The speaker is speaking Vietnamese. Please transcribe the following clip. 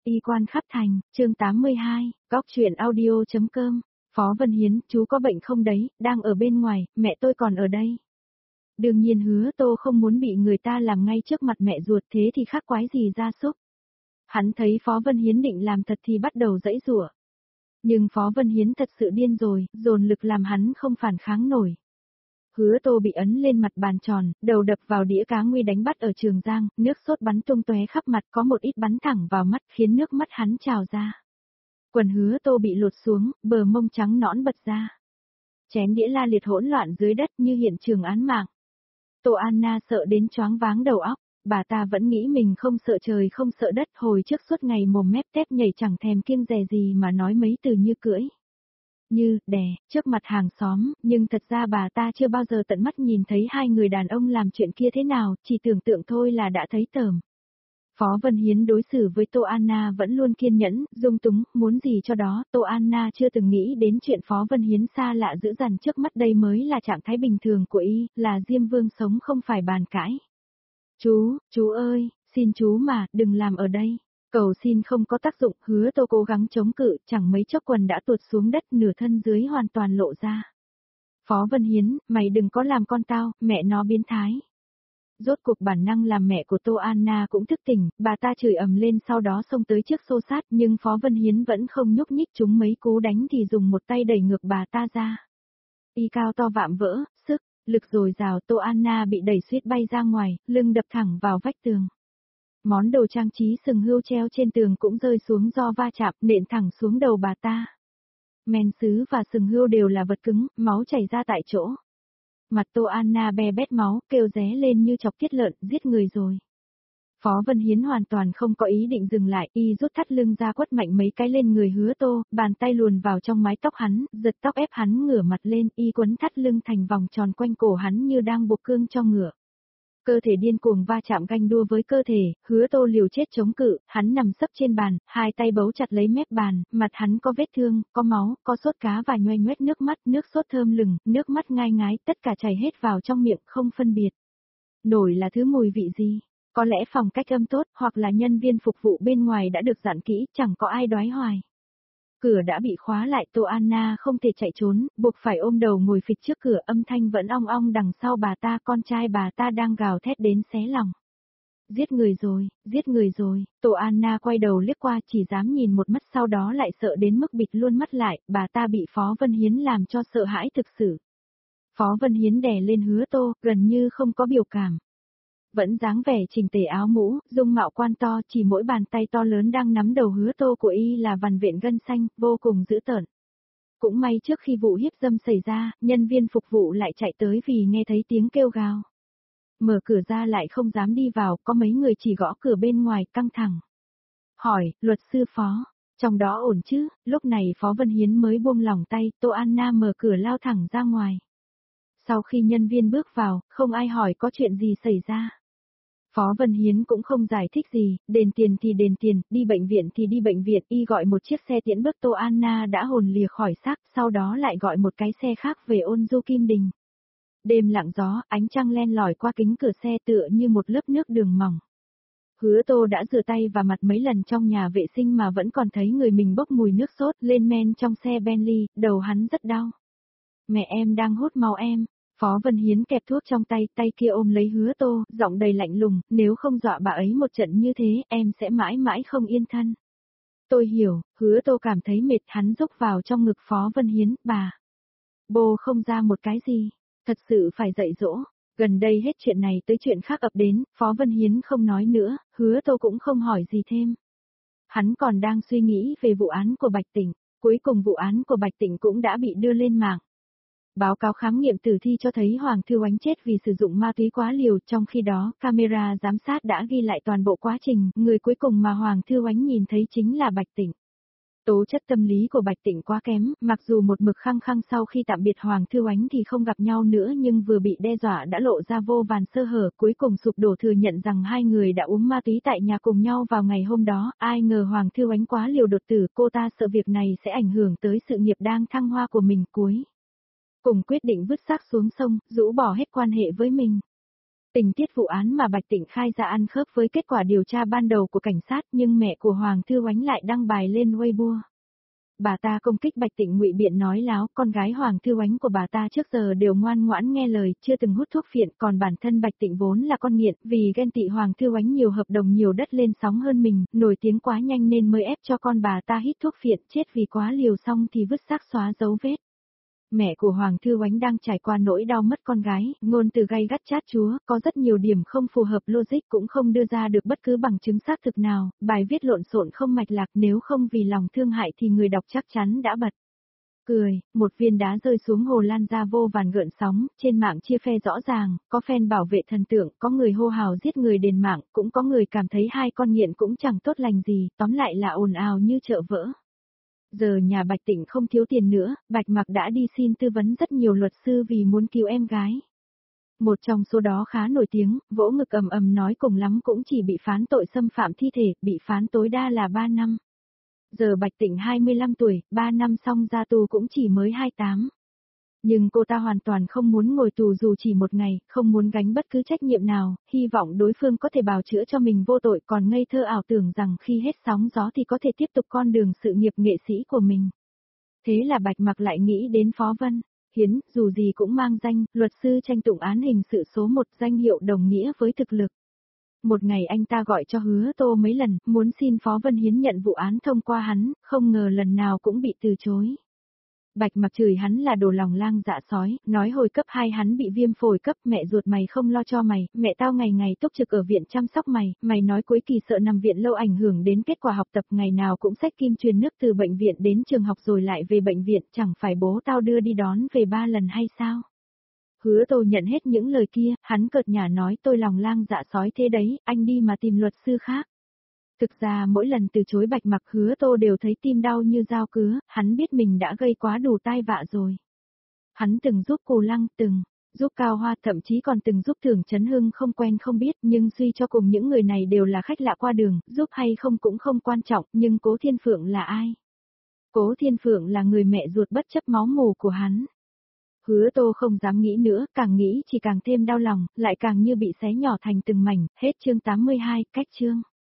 Y quan khắp thành, chương 82, góc truyện audio.com. Phó Vân Hiến, chú có bệnh không đấy, đang ở bên ngoài, mẹ tôi còn ở đây. Đương nhiên Hứa Tô không muốn bị người ta làm ngay trước mặt mẹ ruột, thế thì khác quái gì gia súc. Hắn thấy Phó Vân Hiến định làm thật thì bắt đầu giãy giụa. Nhưng Phó Vân Hiến thật sự điên rồi, dồn lực làm hắn không phản kháng nổi. Hứa Tô bị ấn lên mặt bàn tròn, đầu đập vào đĩa cá nguy đánh bắt ở Trường Giang, nước sốt bắn tung tóe khắp mặt, có một ít bắn thẳng vào mắt khiến nước mắt hắn trào ra. Quần Hứa Tô bị lột xuống, bờ mông trắng nõn bật ra. Chén đĩa la liệt hỗn loạn dưới đất như hiện trường án mạng. Tô Anna sợ đến choáng váng đầu óc, bà ta vẫn nghĩ mình không sợ trời không sợ đất, hồi trước suốt ngày mồm mép tép nhảy chẳng thèm kiêng dè gì mà nói mấy từ như cưỡi. Như, đè, trước mặt hàng xóm, nhưng thật ra bà ta chưa bao giờ tận mắt nhìn thấy hai người đàn ông làm chuyện kia thế nào, chỉ tưởng tượng thôi là đã thấy tởm. Phó Vân Hiến đối xử với Tô Anna vẫn luôn kiên nhẫn, dung túng, muốn gì cho đó, Tô Anna chưa từng nghĩ đến chuyện Phó Vân Hiến xa lạ dữ dằn trước mắt đây mới là trạng thái bình thường của y, là Diêm Vương sống không phải bàn cãi. Chú ơi, xin chú mà, đừng làm ở đây. Cầu xin không có tác dụng, Hứa Tô cố gắng chống cự, chẳng mấy chốc quần đã tuột xuống đất, nửa thân dưới hoàn toàn lộ ra. Phó Vân Hiến, mày đừng có làm con tao, mẹ nó biến thái. Rốt cuộc bản năng làm mẹ của Tô Anna cũng thức tỉnh, bà ta chửi ầm lên sau đó xông tới trước xô sát, nhưng Phó Vân Hiến vẫn không nhúc nhích, chúng mấy cú đánh thì dùng một tay đẩy ngược bà ta ra. Y cao to vạm vỡ, sức, lực dồi dào, Tô Anna bị đẩy suýt bay ra ngoài, lưng đập thẳng vào vách tường. Món đồ trang trí sừng hươu treo trên tường cũng rơi xuống do va chạm, nện thẳng xuống đầu bà ta. Men sứ và sừng hươu đều là vật cứng, máu chảy ra tại chỗ. Mặt Tô Anna be bét máu, kêu ré lên như chọc tiết lợn, giết người rồi. Phó Vân Hiến hoàn toàn không có ý định dừng lại, y rút thắt lưng ra quất mạnh mấy cái lên người Hứa Tô, bàn tay luồn vào trong mái tóc hắn, giật tóc ép hắn ngửa mặt lên, y quấn thắt lưng thành vòng tròn quanh cổ hắn như đang buộc cương cho ngựa. Cơ thể điên cuồng va chạm ganh đua với cơ thể, Hứa Tô liều chết chống cự, hắn nằm sấp trên bàn, hai tay bấu chặt lấy mép bàn, mặt hắn có vết thương, có máu, có sốt cá và nhoe nhoét nước mắt, nước sốt thơm lừng, nước mắt ngai ngái, tất cả chảy hết vào trong miệng không phân biệt. Nổi là thứ mùi vị gì? Có lẽ phòng cách âm tốt, hoặc là nhân viên phục vụ bên ngoài đã được dặn kỹ, chẳng có ai đoái hoài. Cửa đã bị khóa lại, Tô Anna không thể chạy trốn, buộc phải ôm đầu ngồi phịch trước cửa, âm thanh vẫn ong ong đằng sau bà ta, con trai bà ta đang gào thét đến xé lòng. Giết người rồi, Tô Anna quay đầu liếc qua chỉ dám nhìn một mắt sau đó lại sợ đến mức bịt luôn mắt lại, bà ta bị Phó Vân Hiến làm cho sợ hãi thực sự. Phó Vân Hiến đè lên Hứa Tô, gần như không có biểu cảm. Vẫn dáng vẻ chỉnh tề áo mũ, dung mạo quan to, chỉ mỗi bàn tay to lớn đang nắm đầu Hứa Tô của y là vằn vện gân xanh, vô cùng dữ tợn. Cũng may trước khi vụ hiếp dâm xảy ra, nhân viên phục vụ lại chạy tới vì nghe thấy tiếng kêu gào. Mở cửa ra lại không dám đi vào, có mấy người chỉ gõ cửa bên ngoài, căng thẳng. Hỏi, luật sư Phó, trong đó ổn chứ? Lúc này Phó Vân Hiến mới buông lỏng tay, Tô Anna mở cửa lao thẳng ra ngoài. Sau khi nhân viên bước vào, không ai hỏi có chuyện gì xảy ra. Phó Vân Hiến cũng không giải thích gì, đền tiền thì đền tiền, đi bệnh viện thì đi bệnh viện, y gọi một chiếc xe tiễn bước Tô Anna đã hồn lìa khỏi xác, sau đó lại gọi một cái xe khác về Ôn Du Kim Đình. Đêm lặng gió, ánh trăng len lỏi qua kính cửa xe tựa như một lớp nước đường mỏng. Hứa Tô đã rửa tay và mặt mấy lần trong nhà vệ sinh mà vẫn còn thấy người mình bốc mùi nước sốt, lên men trong xe Bentley, đầu hắn rất đau. Mẹ em đang hút máu em. Phó Vân Hiến kẹp thuốc trong tay, tay kia ôm lấy Hứa Tô, giọng đầy lạnh lùng, nếu không dọa bà ấy một trận như thế, em sẽ mãi mãi không yên thân. Tôi hiểu, Hứa Tô cảm thấy mệt, hắn rúc vào trong ngực Phó Vân Hiến, bà. Bô không ra một cái gì, thật sự phải dạy dỗ. Gần đây hết chuyện này tới chuyện khác ập đến, Phó Vân Hiến không nói nữa, Hứa Tô cũng không hỏi gì thêm. Hắn còn đang suy nghĩ về vụ án của Bạch Tịnh, cuối cùng vụ án của Bạch Tịnh cũng đã bị đưa lên mạng. Báo cáo khám nghiệm tử thi cho thấy Hoàng Thư Oánh chết vì sử dụng ma túy quá liều, trong khi đó, camera giám sát đã ghi lại toàn bộ quá trình, người cuối cùng mà Hoàng Thư Oánh nhìn thấy chính là Bạch Tịnh. Tố chất tâm lý của Bạch Tịnh quá kém, mặc dù một mực khăng khăng sau khi tạm biệt Hoàng Thư Oánh thì không gặp nhau nữa nhưng vừa bị đe dọa đã lộ ra vô vàn sơ hở, cuối cùng sụp đổ thừa nhận rằng hai người đã uống ma túy tại nhà cùng nhau vào ngày hôm đó, ai ngờ Hoàng Thư Oánh quá liều đột tử, cô ta sợ việc này sẽ ảnh hưởng tới sự nghiệp đang thăng hoa của mình, cùng quyết định vứt xác xuống sông, rũ bỏ hết quan hệ với mình. Tình tiết vụ án mà Bạch Tịnh khai ra ăn khớp với kết quả điều tra ban đầu của cảnh sát, nhưng mẹ của Hoàng Thư Oánh lại đăng bài lên Weibo. Bà ta công kích Bạch Tịnh ngụy biện nói láo, con gái Hoàng Thư Oánh của bà ta trước giờ đều ngoan ngoãn nghe lời, chưa từng hút thuốc phiện, còn bản thân Bạch Tịnh vốn là con nghiện, vì ghen tị Hoàng Thư Oánh nhiều hợp đồng nhiều đất lên sóng hơn mình, nổi tiếng quá nhanh nên mới ép cho con bà ta hít thuốc phiện, chết vì quá liều xong thì vứt xác xóa dấu vết. Mẹ của Hoàng Thư Oánh đang trải qua nỗi đau mất con gái, ngôn từ gay gắt chát chúa, có rất nhiều điểm không phù hợp logic cũng không đưa ra được bất cứ bằng chứng xác thực nào, bài viết lộn xộn không mạch lạc, nếu không vì lòng thương hại thì người đọc chắc chắn đã bật cười. Một viên đá rơi xuống hồ lan ra vô vàn gợn sóng, trên mạng chia phe rõ ràng, có fan bảo vệ thần tượng, có người hô hào giết người đền mạng, cũng có người cảm thấy hai con nghiện cũng chẳng tốt lành gì, tóm lại là ồn ào như chợ vỡ. Giờ nhà Bạch Tịnh không thiếu tiền nữa, Bạch Mặc đã đi xin tư vấn rất nhiều luật sư vì muốn cứu em gái. Một trong số đó khá nổi tiếng, vỗ ngực ầm ầm nói cùng lắm cũng chỉ bị phán tội xâm phạm thi thể, bị phán tối đa là 3 năm. Giờ Bạch Tịnh 25 tuổi, 3 năm xong ra tù cũng chỉ mới 28. Nhưng cô ta hoàn toàn không muốn ngồi tù dù chỉ một ngày, không muốn gánh bất cứ trách nhiệm nào, hy vọng đối phương có thể bào chữa cho mình vô tội, còn ngây thơ ảo tưởng rằng khi hết sóng gió thì có thể tiếp tục con đường sự nghiệp nghệ sĩ của mình. Thế là Bạch Mặc lại nghĩ đến Phó Vân Hiến, dù gì cũng mang danh, luật sư tranh tụng án hình sự số 1, danh hiệu đồng nghĩa với thực lực. Một ngày anh ta gọi cho Hứa Tô mấy lần, muốn xin Phó Vân Hiến nhận vụ án thông qua hắn, không ngờ lần nào cũng bị từ chối. Bạch Mặc chửi hắn là đồ lòng lang dạ sói, nói hồi cấp 2 hắn bị viêm phổi cấp, mẹ ruột mày không lo cho mày, mẹ tao ngày ngày túc trực ở viện chăm sóc mày, mày nói cuối kỳ sợ nằm viện lâu ảnh hưởng đến kết quả học tập, ngày nào cũng xách kim truyền nước từ bệnh viện đến trường học rồi lại về bệnh viện, chẳng phải bố tao đưa đi đón về 3 lần hay sao? Hứa Tô nhận hết những lời kia, hắn cợt nhả nói tôi lòng lang dạ sói thế đấy, anh đi mà tìm luật sư khác. Thực ra mỗi lần từ chối Bạch Mặc, Hứa Tô đều thấy tim đau như dao cứa, hắn biết mình đã gây quá đủ tai vạ rồi. Hắn từng giúp Cù Lăng, từng giúp Cao Hoa, thậm chí còn từng giúp Thường Chấn Hưng không quen không biết, nhưng suy cho cùng những người này đều là khách lạ qua đường, giúp hay không cũng không quan trọng, nhưng Cố Thiên Phượng là ai? Cố Thiên Phượng là người mẹ ruột bất chấp máu mủ của hắn. Hứa Tô không dám nghĩ nữa, càng nghĩ chỉ càng thêm đau lòng, lại càng như bị xé nhỏ thành từng mảnh, hết chương 82, cách chương.